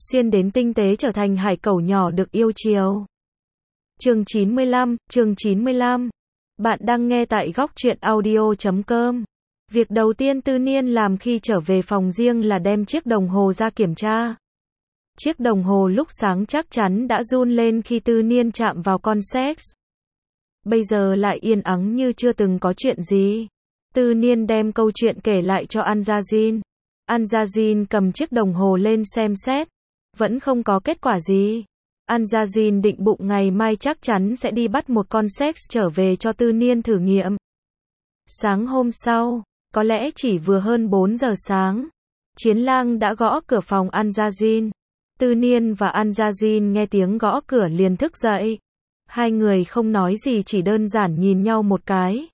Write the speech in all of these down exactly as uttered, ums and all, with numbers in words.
xuyên đến tinh tế trở thành hải cẩu nhỏ được yêu chiều. Chương chín mươi lăm, chương chín mươi lăm. Bạn đang nghe tại góc truyện audio chấm com. Việc đầu tiên Tư Niên làm khi trở về phòng riêng là đem chiếc đồng hồ ra kiểm tra. Chiếc đồng hồ lúc sáng chắc chắn đã run lên khi Tư Niên chạm vào con sex. Bây giờ lại yên ắng như chưa từng có chuyện gì. Tư Niên đem câu chuyện kể lại cho Anjazin. Anjazin cầm chiếc đồng hồ lên xem xét. Vẫn không có kết quả gì. Anjazin định bụng ngày mai chắc chắn sẽ đi bắt một con sex trở về cho Tư Niên thử nghiệm. Sáng hôm sau, có lẽ chỉ vừa hơn bốn giờ sáng, Chiến Lang đã gõ cửa phòng Anjazin. Tư Niên và Anjazin nghe tiếng gõ cửa liền thức dậy. Hai người không nói gì, chỉ đơn giản nhìn nhau một cái.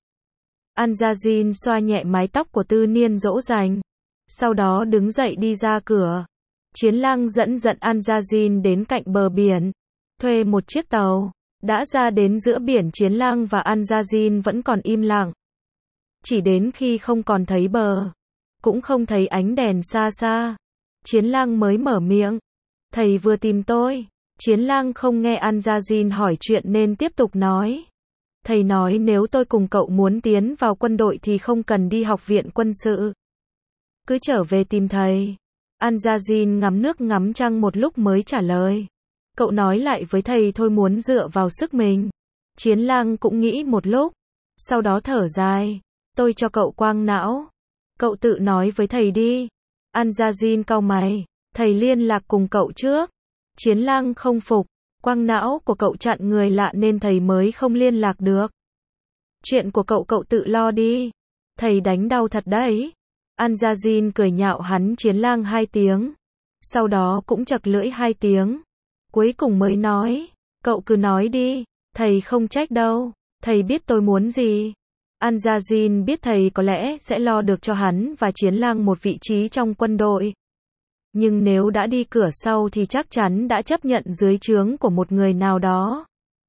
Anjazin xoa nhẹ mái tóc của Tư Niên dỗ dành. Sau đó đứng dậy đi ra cửa. Chiến Lang dẫn dẫn Anjazin đến cạnh bờ biển. Thuê một chiếc tàu. Đã ra đến giữa biển, Chiến Lang và Anjazin vẫn còn im lặng. Chỉ đến khi không còn thấy bờ, cũng không thấy ánh đèn xa xa, Chiến Lang mới mở miệng. Thầy vừa tìm tôi. Chiến Lang không nghe Anjazin hỏi chuyện nên tiếp tục nói. Thầy nói nếu tôi cùng cậu muốn tiến vào quân đội thì không cần đi học viện quân sự. Cứ trở về tìm thầy. Anjazin ngắm nước ngắm trăng một lúc mới trả lời. Cậu nói lại với thầy thôi, muốn dựa vào sức mình. Chiến Lang cũng nghĩ một lúc. Sau đó thở dài. Tôi cho cậu quang não. Cậu tự nói với thầy đi. Anjazin cau mày. Thầy liên lạc cùng cậu trước. Chiến Lang không phục. Quang não của cậu chặn người lạ nên thầy mới không liên lạc được. Chuyện của cậu cậu tự lo đi. Thầy đánh đau thật đấy. Anjazin cười nhạo hắn Chiến Lang hai tiếng. Sau đó cũng chật lưỡi hai tiếng. Cuối cùng mới nói. Cậu cứ nói đi. Thầy không trách đâu. Thầy biết tôi muốn gì. Anjazin biết thầy có lẽ sẽ lo được cho hắn và Chiến Lang một vị trí trong quân đội. Nhưng nếu đã đi cửa sau thì chắc chắn đã chấp nhận dưới trướng của một người nào đó.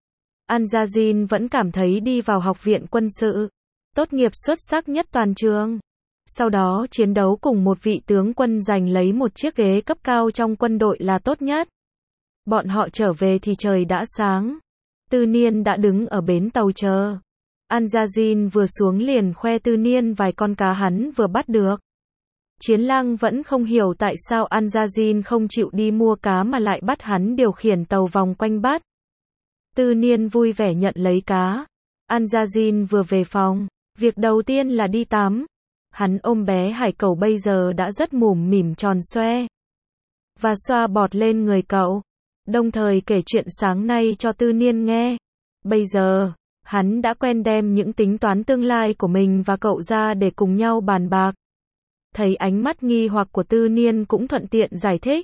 Anjazin vẫn cảm thấy đi vào học viện quân sự, tốt nghiệp xuất sắc nhất toàn trường. Sau đó chiến đấu cùng một vị tướng quân giành lấy một chiếc ghế cấp cao trong quân đội là tốt nhất. Bọn họ trở về thì trời đã sáng. Tư Niên đã đứng ở bến tàu chờ. Anjazin vừa xuống liền khoe Tư Niên vài con cá hắn vừa bắt được. Chiến Lang vẫn không hiểu tại sao Anjazin không chịu đi mua cá mà lại bắt hắn điều khiển tàu vòng quanh bắt. Tư Niên vui vẻ nhận lấy cá. Anjazin vừa về phòng, việc đầu tiên là đi tắm. Hắn ôm bé hải cẩu bây giờ đã rất mủm mỉm tròn xoe. Và xoa bọt lên người cậu. Đồng thời kể chuyện sáng nay cho Tư Niên nghe. Bây giờ, hắn đã quen đem những tính toán tương lai của mình và cậu ra để cùng nhau bàn bạc. Thấy ánh mắt nghi hoặc của Tư Niên cũng thuận tiện giải thích.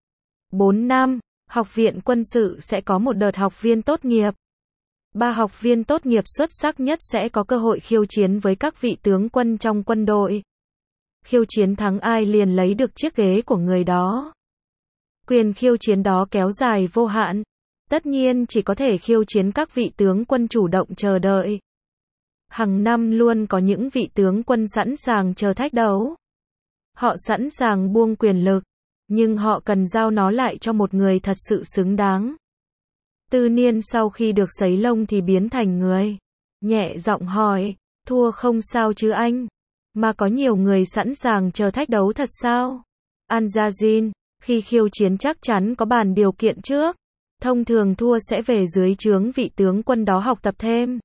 bốn năm, học viện quân sự sẽ có một đợt học viên tốt nghiệp. Ba học viên tốt nghiệp xuất sắc nhất sẽ có cơ hội khiêu chiến với các vị tướng quân trong quân đội. Khiêu chiến thắng ai liền lấy được chiếc ghế của người đó. Quyền khiêu chiến đó kéo dài vô hạn. Tất nhiên chỉ có thể khiêu chiến các vị tướng quân chủ động chờ đợi. Hàng năm luôn có những vị tướng quân sẵn sàng chờ thách đấu. Họ sẵn sàng buông quyền lực, nhưng họ cần giao nó lại cho một người thật sự xứng đáng. Tư Niên sau khi được sấy lông thì biến thành người. Nhẹ giọng hỏi, thua không sao chứ anh? Mà có nhiều người sẵn sàng chờ thách đấu thật sao? Anjazin, khi khiêu chiến chắc chắn có bàn điều kiện trước. Thông thường thua sẽ về dưới trướng vị tướng quân đó học tập thêm.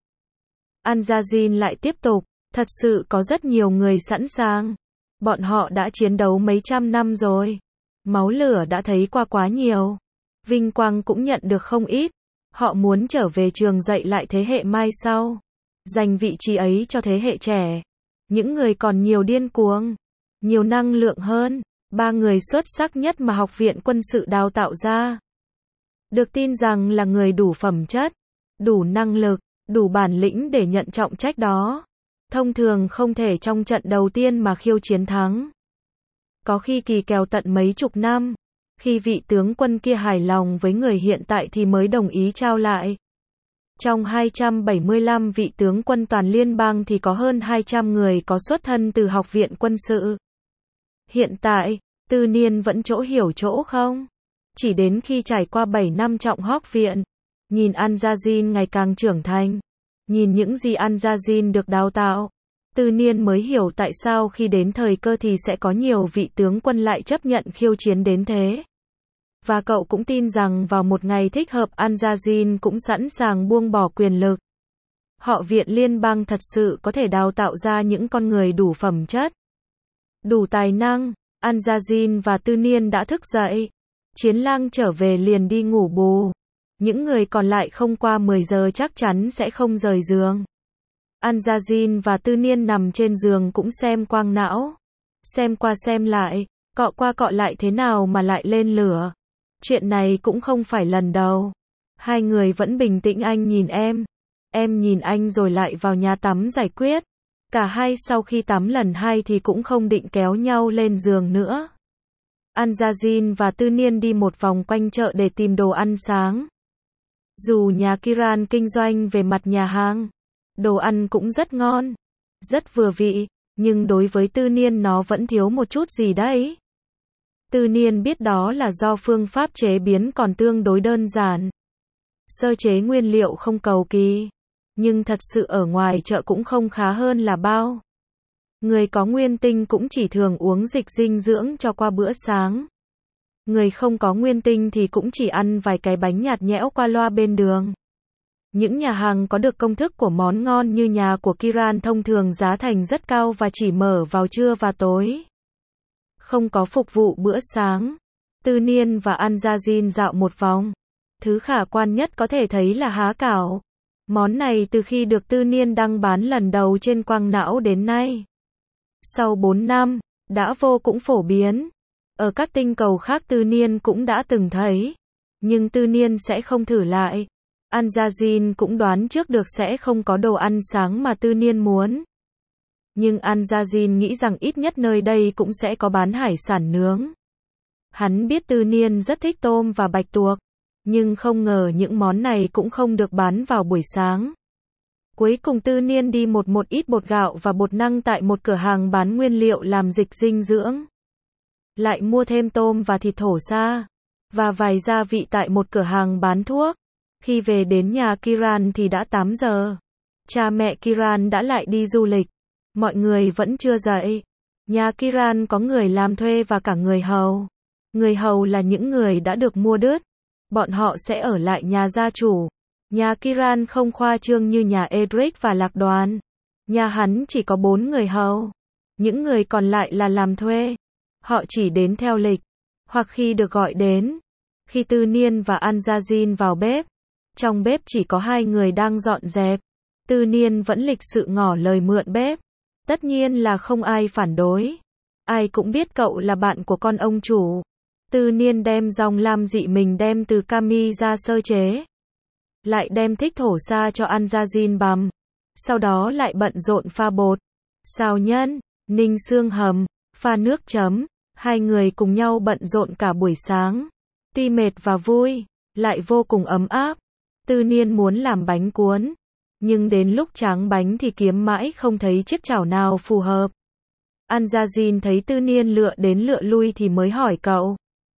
Anjazin lại tiếp tục, thật sự có rất nhiều người sẵn sàng. Bọn họ đã chiến đấu mấy trăm năm rồi. Máu lửa đã thấy qua quá nhiều. Vinh quang cũng nhận được không ít. Họ muốn trở về trường dạy lại thế hệ mai sau. Dành vị trí ấy cho thế hệ trẻ. Những người còn nhiều điên cuồng, nhiều năng lượng hơn. Ba người xuất sắc nhất mà học viện quân sự đào tạo ra. Được tin rằng là người đủ phẩm chất, đủ năng lực, đủ bản lĩnh để nhận trọng trách đó. Thông thường không thể trong trận đầu tiên mà khiêu chiến thắng. Có khi kỳ kèo tận mấy chục năm. Khi vị tướng quân kia hài lòng với người hiện tại thì mới đồng ý trao lại. Trong hai trăm bảy mươi lăm vị tướng quân toàn liên bang thì có hơn hai trăm người có xuất thân từ học viện quân sự. Hiện tại, Tư Niên vẫn chỗ hiểu chỗ không. Chỉ đến khi trải qua bảy năm trọng học viện, nhìn An-Gia-Jin ngày càng trưởng thành, nhìn những gì An-Gia-Jin được đào tạo, Tư Niên mới hiểu tại sao khi đến thời cơ thì sẽ có nhiều vị tướng quân lại chấp nhận khiêu chiến đến thế. Và cậu cũng tin rằng vào một ngày thích hợp An-Gia-Jin cũng sẵn sàng buông bỏ quyền lực. Họ Viện Liên bang thật sự có thể đào tạo ra những con người đủ phẩm chất, đủ tài năng. An-Gia-Jin và Tư Niên đã thức dậy. Chiến lang trở về liền đi ngủ bù. Những người còn lại không qua mười giờ chắc chắn sẽ không rời giường. An-Gia-Jin và Tư Niên nằm trên giường cũng xem quang não. Xem qua xem lại, cọ qua cọ lại thế nào mà lại lên lửa. Chuyện này cũng không phải lần đầu. Hai người vẫn bình tĩnh, anh nhìn em, em nhìn anh rồi lại vào nhà tắm giải quyết. Cả hai sau khi tắm lần hai thì cũng không định kéo nhau lên giường nữa. An-Gia-Jin và Tư Niên đi một vòng quanh chợ để tìm đồ ăn sáng. Dù nhà Kiran kinh doanh về mặt nhà hàng, đồ ăn cũng rất ngon, rất vừa vị, nhưng đối với Tư Niên nó vẫn thiếu một chút gì đấy. Tư Niên biết đó là do phương pháp chế biến còn tương đối đơn giản. Sơ chế nguyên liệu không cầu kỳ, nhưng thật sự ở ngoài chợ cũng không khá hơn là bao. Người có nguyên tinh cũng chỉ thường uống dịch dinh dưỡng cho qua bữa sáng. Người không có nguyên tinh thì cũng chỉ ăn vài cái bánh nhạt nhẽo qua loa bên đường. Những nhà hàng có được công thức của món ngon như nhà của Kiran thông thường giá thành rất cao và chỉ mở vào trưa và tối. Không có phục vụ bữa sáng. Tư Niên và An-Gia-Jin dạo một vòng. Thứ khả quan nhất có thể thấy là há cảo. Món này từ khi được Tư Niên đăng bán lần đầu trên quang não đến nay, sau bốn năm, đã vô cùng phổ biến. Ở các tinh cầu khác Tư Niên cũng đã từng thấy, nhưng Tư Niên sẽ không thử lại. An-Gia-Jin cũng đoán trước được sẽ không có đồ ăn sáng mà Tư Niên muốn. Nhưng An-Gia-Jin nghĩ rằng ít nhất nơi đây cũng sẽ có bán hải sản nướng. Hắn biết Tư Niên rất thích tôm và bạch tuộc, nhưng không ngờ những món này cũng không được bán vào buổi sáng. Cuối cùng Tư Niên đi một một ít bột gạo và bột năng tại một cửa hàng bán nguyên liệu làm dịch dinh dưỡng. Lại mua thêm tôm và thịt thổ sa, và vài gia vị tại một cửa hàng bán thuốc. Khi về đến nhà Kiran thì đã tám giờ. Cha mẹ Kiran đã lại đi du lịch. Mọi người vẫn chưa dậy. Nhà Kiran có người làm thuê và cả người hầu. Người hầu là những người đã được mua đứt. Bọn họ sẽ ở lại nhà gia chủ. Nhà Kiran không khoa trương như nhà Edric và Lạc Đoàn. Nhà hắn chỉ có bốn người hầu. Những người còn lại là làm thuê. Họ chỉ đến theo lịch, hoặc khi được gọi đến. Khi Tư Niên và An-Gia-Jin vào bếp, trong bếp chỉ có hai người đang dọn dẹp. Tư Niên vẫn lịch sự ngỏ lời mượn bếp. Tất nhiên là không ai phản đối. Ai cũng biết cậu là bạn của con ông chủ. Tư Niên đem dòng lam dị mình đem từ Kami ra sơ chế. Lại đem thích thổ sa cho An-Gia-Jin bằm. Sau đó lại bận rộn pha bột, xào nhân, ninh xương hầm, pha nước chấm. Hai người cùng nhau bận rộn cả buổi sáng. Tuy mệt và vui, lại vô cùng ấm áp. Tư Niên muốn làm bánh cuốn, nhưng đến lúc tráng bánh thì kiếm mãi không thấy chiếc chảo nào phù hợp. An-Gia-Jin thấy Tư Niên lựa đến lựa lui thì mới hỏi cậu.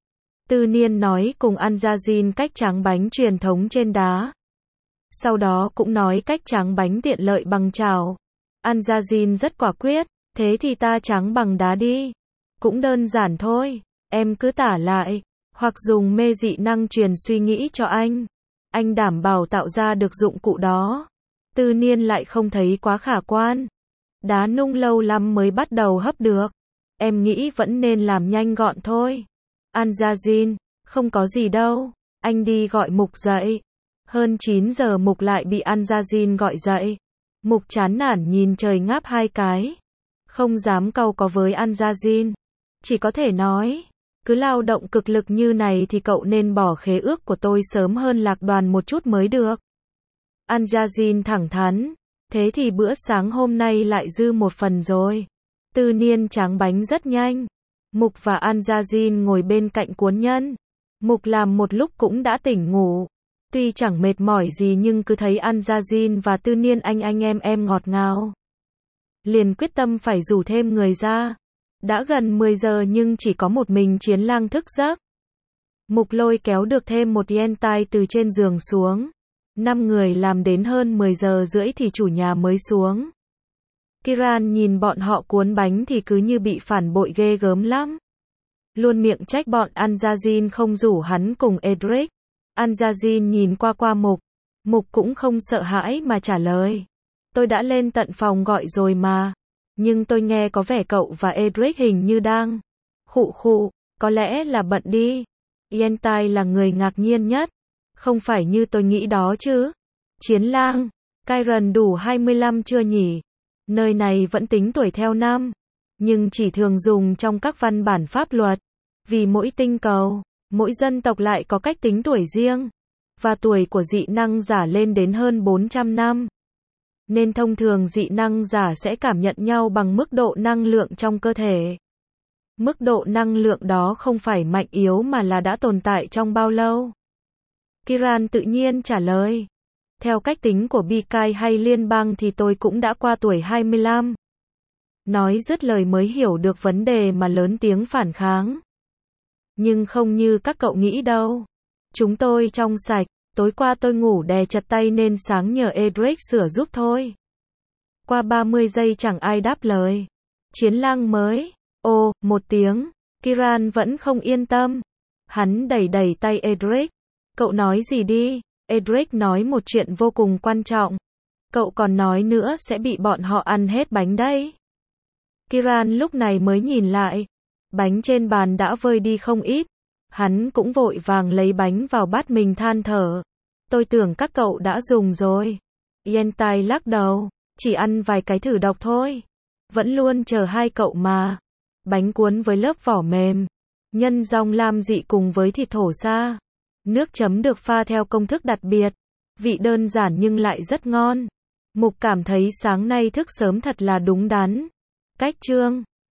Tư Niên nói cùng An-Gia-Jin cách tráng bánh truyền thống trên đá. Sau đó cũng nói cách tráng bánh tiện lợi bằng chảo. An-Gia-Jin rất quả quyết, thế thì ta tráng bằng đá đi. Cũng đơn giản thôi, em cứ tả lại, hoặc dùng mê dị năng truyền suy nghĩ cho anh. Anh đảm bảo tạo ra được dụng cụ đó. Tư Niên lại không thấy quá khả quan. Đá nung lâu lắm mới bắt đầu hấp được. Em nghĩ vẫn nên làm nhanh gọn thôi. An-Gia-Jin, không có gì đâu. Anh đi gọi Mục dậy. Hơn chín giờ Mục lại bị An-Gia-Jin gọi dậy. Mục chán nản nhìn trời ngáp hai cái. Không dám cau có với An-Gia-Jin. Chỉ có thể nói, cứ lao động cực lực như này thì cậu nên bỏ khế ước của tôi sớm hơn Lạc Đoàn một chút mới được. An-Gia-Jin thẳng thắn, thế thì bữa sáng hôm nay lại dư một phần rồi. Tư Niên tráng bánh rất nhanh. Mục và An-Gia-Jin ngồi bên cạnh cuốn nhân. Mục làm một lúc cũng đã tỉnh ngủ. Tuy chẳng mệt mỏi gì nhưng cứ thấy An-Gia-Jin và Tư Niên anh anh em em ngọt ngào. Liền quyết tâm phải rủ thêm người ra. Đã gần mười giờ nhưng chỉ có một mình Chiến Lang thức giấc. Mục lôi kéo được thêm một Yentai từ trên giường xuống. Năm người làm đến hơn mười giờ rưỡi thì chủ nhà mới xuống. Kiran nhìn bọn họ cuốn bánh thì cứ như bị phản bội ghê gớm lắm. Luôn miệng trách bọn Anjazin không rủ hắn cùng Edric. Anjazin nhìn qua qua Mục. Mục cũng không sợ hãi mà trả lời. Tôi đã lên tận phòng gọi rồi mà. Nhưng tôi nghe có vẻ cậu và Edric hình như đang khụ khụ, có lẽ là bận đi. Yentai là người ngạc nhiên nhất. Không phải như tôi nghĩ đó chứ. Chiến lang, Kyron đủ hai mươi lăm chưa nhỉ? Nơi này vẫn tính tuổi theo năm. Nhưng chỉ thường dùng trong các văn bản pháp luật. Vì mỗi tinh cầu, mỗi dân tộc lại có cách tính tuổi riêng. Và tuổi của dị năng giả lên đến hơn bốn trăm năm. Nên thông thường dị năng giả sẽ cảm nhận nhau bằng mức độ năng lượng trong cơ thể. Mức độ năng lượng đó không phải mạnh yếu mà là đã tồn tại trong bao lâu. Kiran tự nhiên trả lời. Theo cách tính của Bikai hay liên bang thì tôi cũng đã qua tuổi hai mươi lăm. Nói dứt lời mới hiểu được vấn đề mà lớn tiếng phản kháng. Nhưng không như các cậu nghĩ đâu. Chúng tôi trong sạch, tối qua tôi ngủ đè chặt tay nên sáng nhờ Edric sửa giúp thôi. Qua ba mươi giây chẳng ai đáp lời. Chiến lang mới. Ồ, một tiếng. Kiran vẫn không yên tâm. Hắn đẩy đẩy tay Edric. Cậu nói gì đi? Edric nói một chuyện vô cùng quan trọng. Cậu còn nói nữa sẽ bị bọn họ ăn hết bánh đấy. Kiran lúc này mới nhìn lại. Bánh trên bàn đã vơi đi không ít. Hắn cũng vội vàng lấy bánh vào bát mình than thở. Tôi tưởng các cậu đã dùng rồi. Yentai lắc đầu. Chỉ ăn vài cái thử độc thôi. Vẫn luôn chờ hai cậu mà. Bánh cuốn với lớp vỏ mềm. Nhân rong lam dị cùng với thịt thổ sa. Nước chấm được pha theo công thức đặc biệt. Vị đơn giản nhưng lại rất ngon. Mục cảm thấy sáng nay thức sớm thật là đúng đắn. Cách chương